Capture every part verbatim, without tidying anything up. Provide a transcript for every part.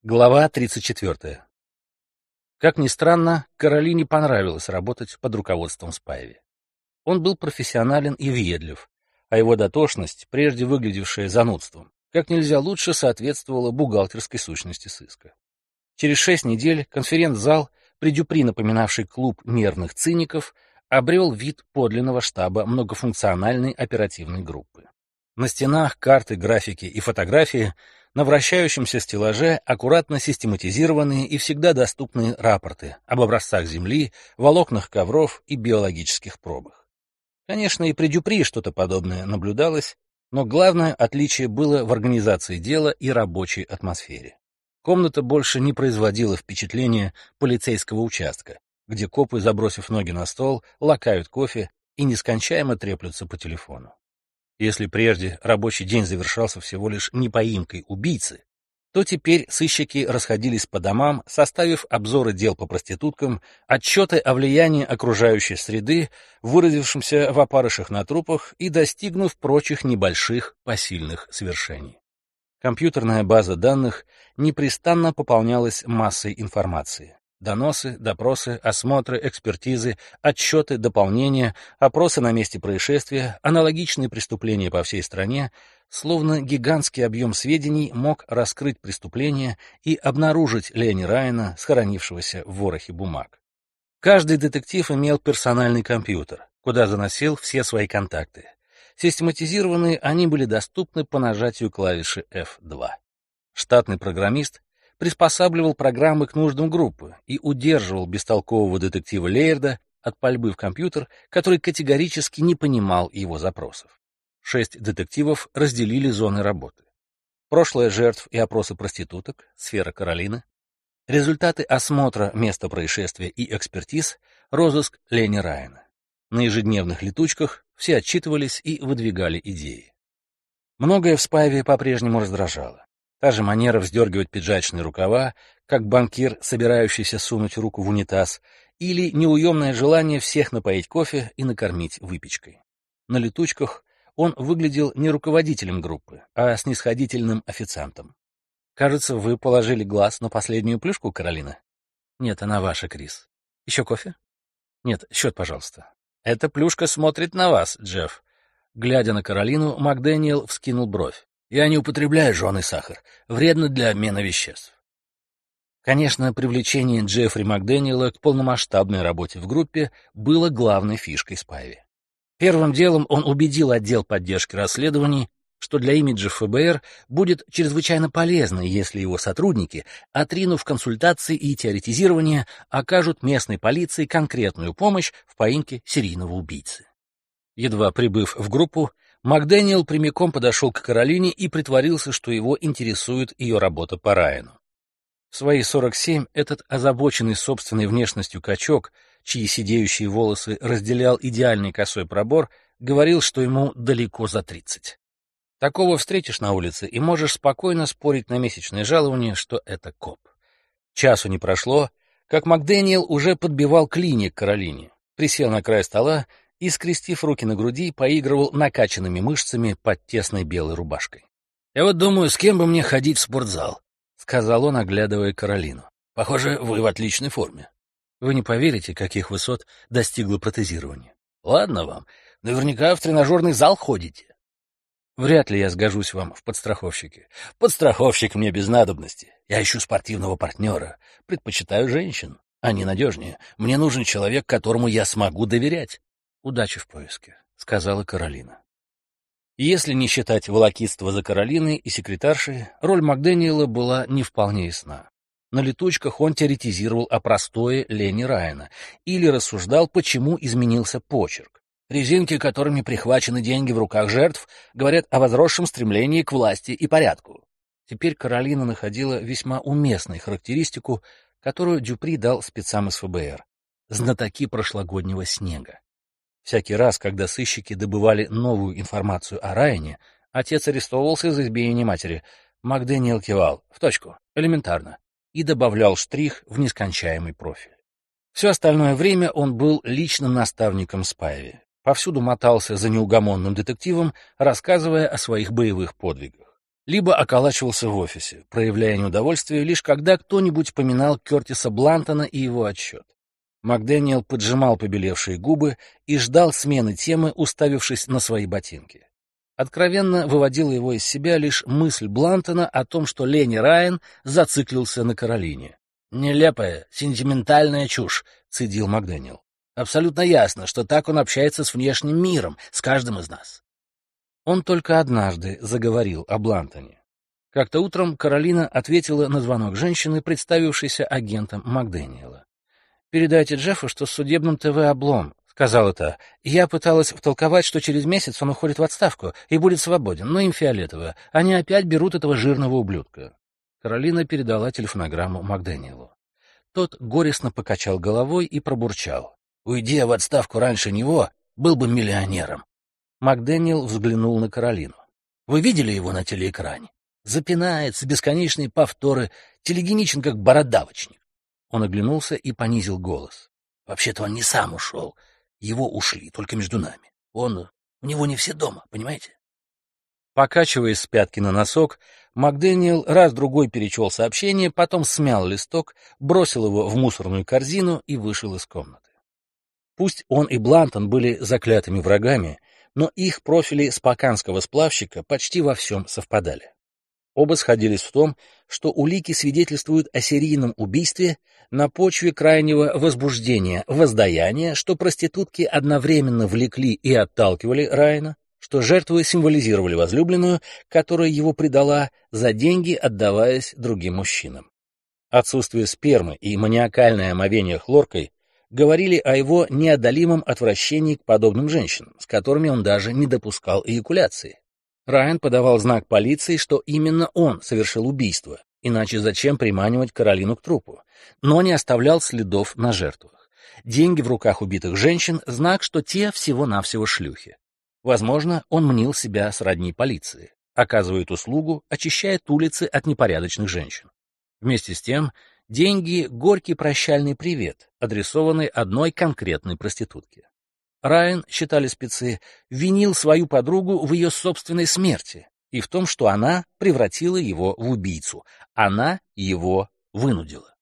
Глава тридцать четвёртая. Как ни странно, Каролине понравилось работать под руководством Спайви. Он был профессионален и въедлив, а его дотошность, прежде выглядевшая занудством, как нельзя лучше соответствовала бухгалтерской сущности сыска. Через шесть недель конференц-зал, при Дюпри напоминавший клуб нервных циников, обрел вид подлинного штаба многофункциональной оперативной группы. На стенах карты, графики и фотографии, на вращающемся стеллаже аккуратно систематизированные и всегда доступные рапорты об образцах земли, волокнах ковров и биологических пробах. Конечно, и при Дюпри что-то подобное наблюдалось, но главное отличие было в организации дела и рабочей атмосфере. Комната больше не производила впечатления полицейского участка, где копы, забросив ноги на стол, лакают кофе и нескончаемо треплются по телефону. Если прежде рабочий день завершался всего лишь непоимкой убийцы, то теперь сыщики расходились по домам, составив обзоры дел по проституткам, отчеты о влиянии окружающей среды, выразившемся в опарышах на трупах и достигнув прочих небольших посильных свершений. Компьютерная база данных непрестанно пополнялась массой информации. Доносы, допросы, осмотры, экспертизы, отчеты, дополнения, опросы на месте происшествия, аналогичные преступления по всей стране, словно гигантский объем сведений мог раскрыть преступление и обнаружить Лени Райана, схоронившегося в ворохе бумаг. Каждый детектив имел персональный компьютер, куда заносил все свои контакты. Систематизированные они были доступны по нажатию клавиши эф два. Штатный программист приспосабливал программы к нуждам группы и удерживал бестолкового детектива Лейерда от пальбы в компьютер, который категорически не понимал его запросов. Шесть детективов разделили зоны работы. Прошлое жертв и опросы проституток, сфера Каролины, результаты осмотра места происшествия и экспертиз, розыск Лени Райана. На ежедневных летучках все отчитывались и выдвигали идеи. Многое в Спайве по-прежнему раздражало. Та же манера вздергивать пиджачные рукава, как банкир, собирающийся сунуть руку в унитаз, или неуемное желание всех напоить кофе и накормить выпечкой. На летучках он выглядел не руководителем группы, а снисходительным официантом. «Кажется, вы положили глаз на последнюю плюшку, Каролина?» «Нет, она ваша, Крис. Еще кофе?» «Нет, счет, пожалуйста». «Эта плюшка смотрит на вас, Джефф». Глядя на Каролину, МакДэниел вскинул бровь. «Я не употребляю жженый сахар. Вредно для обмена веществ». Конечно, привлечение Джеффри МакДэниела к полномасштабной работе в группе было главной фишкой Спайви. Первым делом он убедил отдел поддержки расследований, что для имиджа эф бэ эр будет чрезвычайно полезно, если его сотрудники, отринув консультации и теоретизирование, окажут местной полиции конкретную помощь в поимке серийного убийцы. Едва прибыв в группу, МакДэниел прямиком подошел к Каролине и притворился, что его интересует ее работа по Райану. В свои сорок семь этот озабоченный собственной внешностью качок, чьи сидеющие волосы разделял идеальный косой пробор, говорил, что ему далеко за тридцать. Такого встретишь на улице и можешь спокойно спорить на месячное жалование, что это коп. Часу не прошло, как МакДэниел уже подбивал клинья к Каролине, присел на край стола и, скрестив руки на груди, поигрывал накачанными мышцами под тесной белой рубашкой. «Я вот думаю, с кем бы мне ходить в спортзал», — сказал он, оглядывая Каролину. «Похоже, вы в отличной форме». «Вы не поверите, каких высот достигло протезирование». «Ладно вам, наверняка в тренажерный зал ходите». «Вряд ли я сгожусь вам в подстраховщике». «Подстраховщик мне без надобности. Я ищу спортивного партнера. Предпочитаю женщин. Они надежнее. Мне нужен человек, которому я смогу доверять». «Удачи в поиске», — сказала Каролина. Если не считать волокитства за Каролиной и секретаршей, роль МакДэниела была не вполне ясна. На летучках он теоретизировал о простое Лени Райана или рассуждал, почему изменился почерк. Резинки, которыми прихвачены деньги в руках жертв, говорят о возросшем стремлении к власти и порядку. Теперь Каролина находила весьма уместной характеристику, которую Дюпри дал спецам из эф бэ эр — знатоки прошлогоднего снега. Всякий раз, когда сыщики добывали новую информацию о Райане, отец арестовывался за избиение матери. МакДэниел кивал, в точку, элементарно, и добавлял штрих в нескончаемый профиль. Все остальное время он был личным наставником Спайви. Повсюду мотался за неугомонным детективом, рассказывая о своих боевых подвигах. либо околачивался в офисе, проявляя неудовольствие, лишь когда кто-нибудь поминал Кертиса Блантона и его отчет. МакДэниел поджимал побелевшие губы и ждал смены темы, уставившись на свои ботинки. Откровенно выводила его из себя лишь мысль Блантона о том, что Ленни Райан зациклился на Каролине. «Нелепая, сентиментальная чушь», — цедил МакДэниел. «Абсолютно ясно, что так он общается с внешним миром, с каждым из нас». Он только однажды заговорил о Блантоне. Как-то утром Каролина ответила на звонок женщины, представившейся агентом МакДэниела. «Передайте Джеффу, что с судебным ТВ облом», — сказала та. «Я пыталась втолковать, что через месяц он уходит в отставку и будет свободен, но им фиолетово. Они опять берут этого жирного ублюдка». Каролина передала телефонограмму МакДэниелу. Тот горестно покачал головой и пробурчал. «Уйди я в отставку раньше него, был бы миллионером». МакДэниел взглянул на Каролину. «Вы видели его на телеэкране? Запинается, бесконечные повторы, телегеничен, как бородавочник». Он оглянулся и понизил голос. «Вообще-то он не сам ушел. Его ушли, только между нами. Он... У него не все дома, понимаете?» Покачиваясь с пятки на носок, МакДэниел раз-другой перечел сообщение, потом смял листок, бросил его в мусорную корзину и вышел из комнаты. Пусть он и Блантон были заклятыми врагами, но их профили споканского сплавщика почти во всем совпадали. Оба сходились в том, что улики свидетельствуют о серийном убийстве на почве крайнего возбуждения, воздаяния, что проститутки одновременно влекли и отталкивали Райана, что жертвы символизировали возлюбленную, которая его предала, за деньги отдаваясь другим мужчинам. Отсутствие спермы и маниакальное омовение хлоркой говорили о его неодолимом отвращении к подобным женщинам, с которыми он даже не допускал эякуляции. Райан подавал знак полиции, что именно он совершил убийство, иначе зачем приманивать Каролину к трупу, но не оставлял следов на жертвах. Деньги в руках убитых женщин — знак, что те всего-навсего шлюхи. Возможно, он мнил себя сродни полиции, оказывает услугу, очищает улицы от непорядочных женщин. Вместе с тем, деньги — горький прощальный привет, адресованный одной конкретной проститутке. Райан, считали спецы, винил свою подругу в ее собственной смерти и в том, что она превратила его в убийцу. Она его вынудила.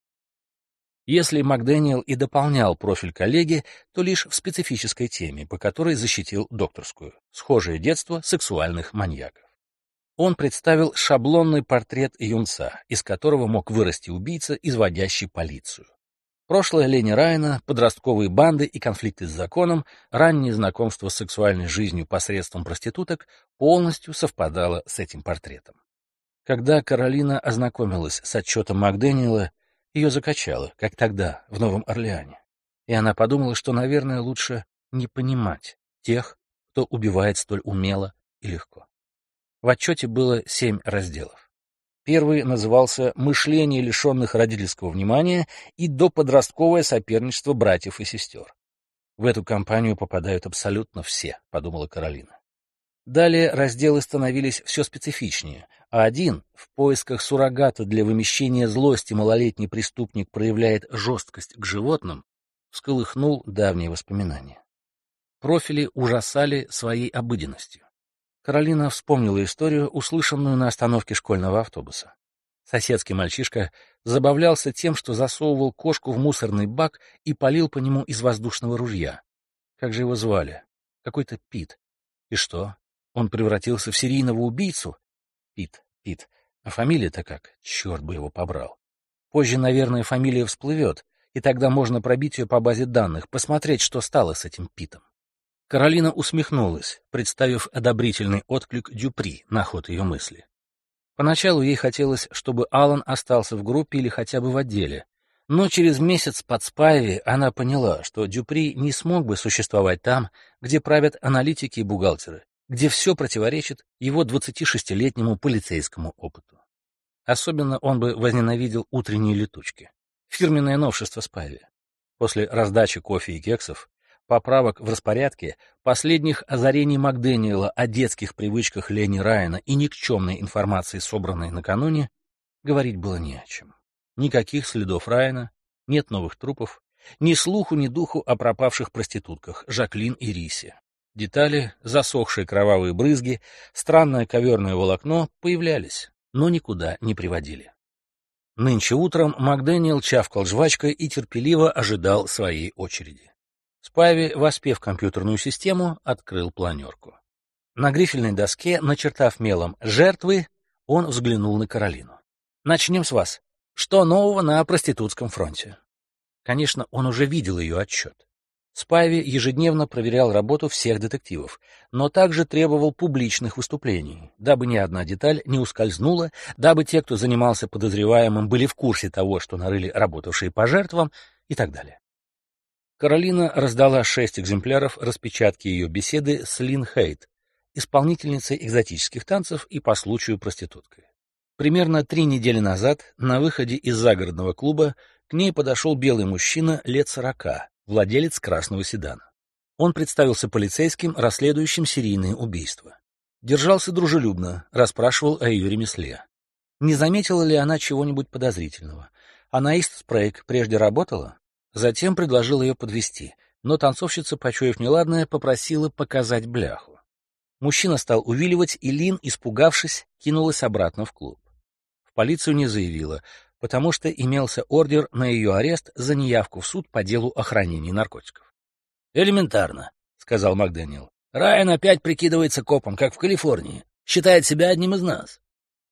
Если МакДэниел и дополнял профиль коллеги, то лишь в специфической теме, по которой защитил докторскую — схожее детство сексуальных маньяков. Он представил шаблонный портрет юнца, из которого мог вырасти убийца, изводящий полицию. Прошлое Ленни Райана, подростковые банды и конфликты с законом, раннее знакомство с сексуальной жизнью посредством проституток полностью совпадало с этим портретом. Когда Каролина ознакомилась с отчетом МакДэниела, ее закачало, как тогда, в Новом Орлеане, и она подумала, что, наверное, лучше не понимать тех, кто убивает столь умело и легко. В отчете было семь разделов. Первый назывался «Мышление лишенных родительского внимания» и «Доподростковое соперничество братьев и сестер». В эту компанию попадают абсолютно все, подумала Каролина. Далее разделы становились все специфичнее, а один, в поисках суррогата для вымещения злости малолетний преступник проявляет жесткость к животным, всколыхнул давние воспоминания. Профили ужасали своей обыденностью. Каролина вспомнила историю, услышанную на остановке школьного автобуса. Соседский мальчишка забавлялся тем, что засовывал кошку в мусорный бак и палил по нему из воздушного ружья. Как же его звали? Какой-то Пит. И что? Он превратился в серийного убийцу? Пит, Пит. А фамилия-то как? Черт бы его побрал. Позже, наверное, фамилия всплывет, и тогда можно пробить ее по базе данных, посмотреть, что стало с этим Питом. Каролина усмехнулась, представив одобрительный отклик Дюпри на ход ее мысли. Поначалу ей хотелось, чтобы Аллан остался в группе или хотя бы в отделе, но через месяц под Спайви она поняла, что Дюпри не смог бы существовать там, где правят аналитики и бухгалтеры, где все противоречит его двадцатишестилетнему полицейскому опыту. Особенно он бы возненавидел утренние летучки, фирменное новшество Спайви. После раздачи кофе и кексов, поправок в распорядке, последних озарений МакДэниела о детских привычках Ленни Райана и никчемной информации, собранной накануне, говорить было не о чем. Никаких следов Райана, нет новых трупов, ни слуху, ни духу о пропавших проститутках Жаклин и Рисе. Детали, засохшие кровавые брызги, странное коверное волокно появлялись, но никуда не приводили. Нынче утром МакДэниел чавкал жвачкой и терпеливо ожидал своей очереди. Спайви, воспев компьютерную систему, открыл планерку. На грифельной доске, начертав мелом «жертвы», он взглянул на Каролину. «Начнем с вас. Что нового на проститутском фронте?» Конечно, он уже видел ее отчет. Спайви ежедневно проверял работу всех детективов, но также требовал публичных выступлений, дабы ни одна деталь не ускользнула, дабы те, кто занимался подозреваемым, были в курсе того, что нарыли работавшие по жертвам, и так далее. Каролина раздала шесть экземпляров распечатки ее беседы с Лин Хейт, исполнительницей экзотических танцев и по случаю проституткой. Примерно три недели назад на выходе из загородного клуба к ней подошел белый мужчина лет сорока, владелец красного седана. Он представился полицейским, расследующим серийные убийства. Держался дружелюбно, расспрашивал о ее ремесле. Не заметила ли она чего-нибудь подозрительного? Она Ист Спрейг прежде работала? Затем предложил ее подвезти, но танцовщица, почуяв неладное, попросила показать бляху. Мужчина стал увиливать, и Лин, испугавшись, кинулась обратно в клуб. В полицию не заявила, потому что имелся ордер на ее арест за неявку в суд по делу о хранении наркотиков. «Элементарно», — сказал МакДэниел. «Райан опять прикидывается копом, как в Калифорнии. Считает себя одним из нас».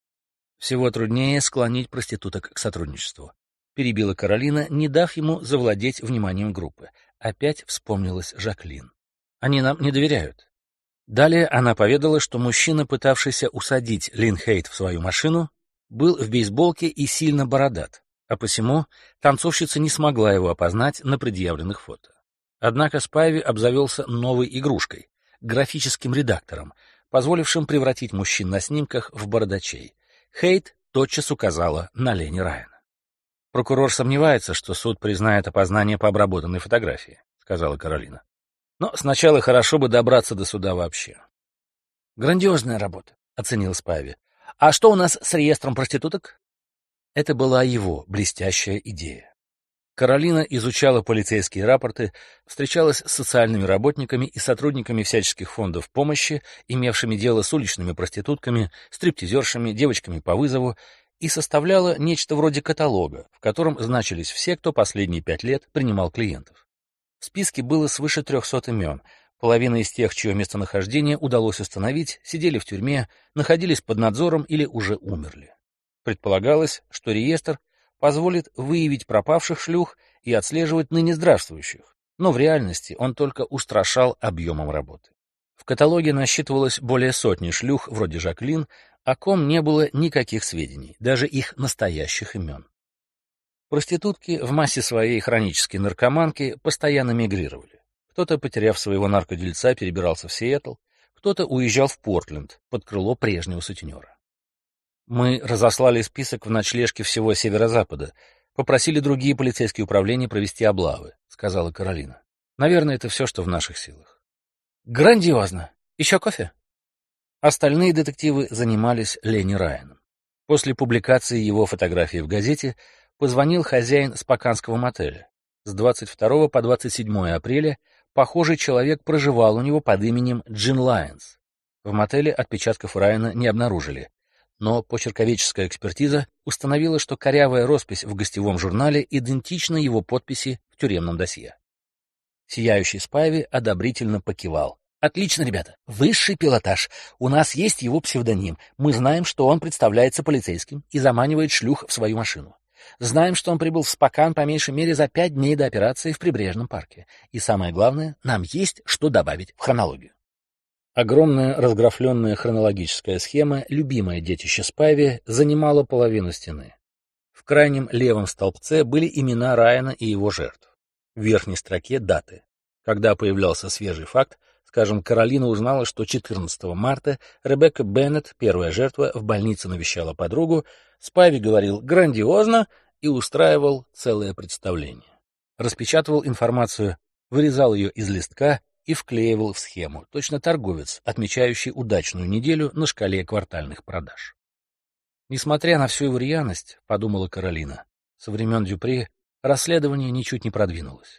«Всего труднее склонить проституток к сотрудничеству», — перебила Каролина, не дав ему завладеть вниманием группы. Опять вспомнилась Жаклин. «Они нам не доверяют». Далее она поведала, что мужчина, пытавшийся усадить Лин Хейт в свою машину, был в бейсболке и сильно бородат, а посему танцовщица не смогла его опознать на предъявленных фото. Однако Спайви обзавелся новой игрушкой — графическим редактором, позволившим превратить мужчин на снимках в бородачей. Хейт тотчас указала на Лени Райана. «Прокурор сомневается, что суд признает опознание по обработанной фотографии», — сказала Каролина. «Но сначала хорошо бы добраться до суда вообще». «Грандиозная работа», — оценил Спайви. «А что у нас с реестром проституток?» Это была его блестящая идея. Каролина изучала полицейские рапорты, встречалась с социальными работниками и сотрудниками всяческих фондов помощи, имевшими дело с уличными проститутками, стриптизершами, девочками по вызову, и составляла нечто вроде каталога, в котором значились все, кто последние пять лет принимал клиентов. В списке было свыше трехсот имен. Половина из тех, чье местонахождение удалось установить, сидели в тюрьме, находились под надзором или уже умерли. Предполагалось, что реестр позволит выявить пропавших шлюх и отслеживать ныне здравствующих, но в реальности он только устрашал объемом работы. В каталоге насчитывалось более сотни шлюх, вроде Жаклин, о ком не было никаких сведений, даже их настоящих имен. Проститутки, в массе своей хронические наркоманки, постоянно мигрировали. Кто-то, потеряв своего наркодельца, перебирался в Сиэтл, кто-то уезжал в Портленд под крыло прежнего сутенера. Мы разослали список в ночлежке всего северо-запада, попросили другие полицейские управления провести облавы, сказала Каролина. Наверное, это все, что в наших силах. Грандиозно! Еще кофе? Остальные детективы занимались Лени Райаном. После публикации его фотографии в газете позвонил хозяин споканского мотеля. С двадцать второго по двадцать седьмое апреля похожий человек проживал у него под именем Джин Лайонс. В мотеле отпечатков Райана не обнаружили, но почерковедческая экспертиза установила, что корявая роспись в гостевом журнале идентична его подписи в тюремном досье. Сияющий Спайви одобрительно покивал. «Отлично, ребята. Высший пилотаж. У нас есть его псевдоним. Мы знаем, что он представляется полицейским и заманивает шлюх в свою машину. Знаем, что он прибыл в Спокан по меньшей мере за пять дней до операции в прибрежном парке. И самое главное, нам есть что добавить в хронологию». Огромная разграфленная хронологическая схема, любимое детище Спайви, занимала половину стены. В крайнем левом столбце были имена Райана и его жертв. В верхней строке — даты. Когда появлялся свежий факт, скажем, Каролина узнала, что четырнадцатого марта Ребекка Беннет, первая жертва, в больнице навещала подругу, Спайви говорил «грандиозно» и устраивал целое представление. Распечатывал информацию, вырезал ее из листка и вклеивал в схему, точно торговец, отмечающий удачную неделю на шкале квартальных продаж. Несмотря на всю его рьяность, подумала Каролина, со времен Дюпре расследование ничуть не продвинулось.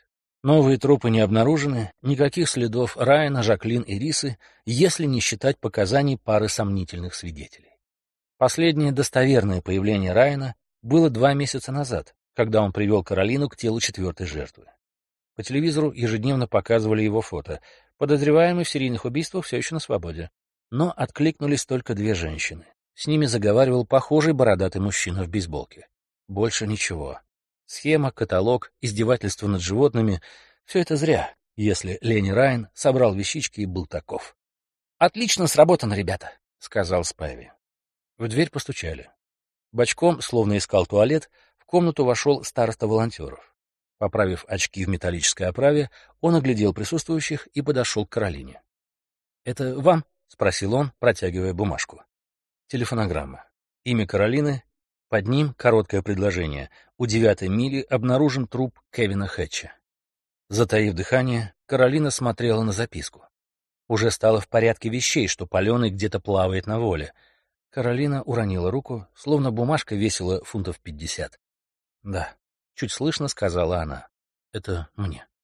Новые трупы не обнаружены, никаких следов Райана, Жаклин и Рисы, если не считать показаний пары сомнительных свидетелей. Последнее достоверное появление Райана было два месяца назад, когда он привел Каролину к телу четвертой жертвы. По телевизору ежедневно показывали его фото. Подозреваемый в серийных убийствах все еще на свободе. Но откликнулись только две женщины. С ними заговаривал похожий бородатый мужчина в бейсболке. Больше ничего. Схема, каталог, издевательство над животными — все это зря, если Ленни Райан собрал вещички и был таков. «Отлично сработано, ребята», — сказал Спайви. В дверь постучали. Бочком, словно искал туалет, в комнату вошел староста волонтеров. Поправив очки в металлической оправе, он оглядел присутствующих и подошел к Каролине. «Это вам?» — спросил он, протягивая бумажку. Телефонограмма. Имя Каролины. Под ним короткое предложение. У девятой мили обнаружен труп Кевина Хэтча. Затаив дыхание, Каролина смотрела на записку. Уже стало в порядке вещей, что паленый где-то плавает на воле. Каролина уронила руку, словно бумажка весила фунтов пятьдесят. «Да», — чуть слышно сказала она, — «это мне».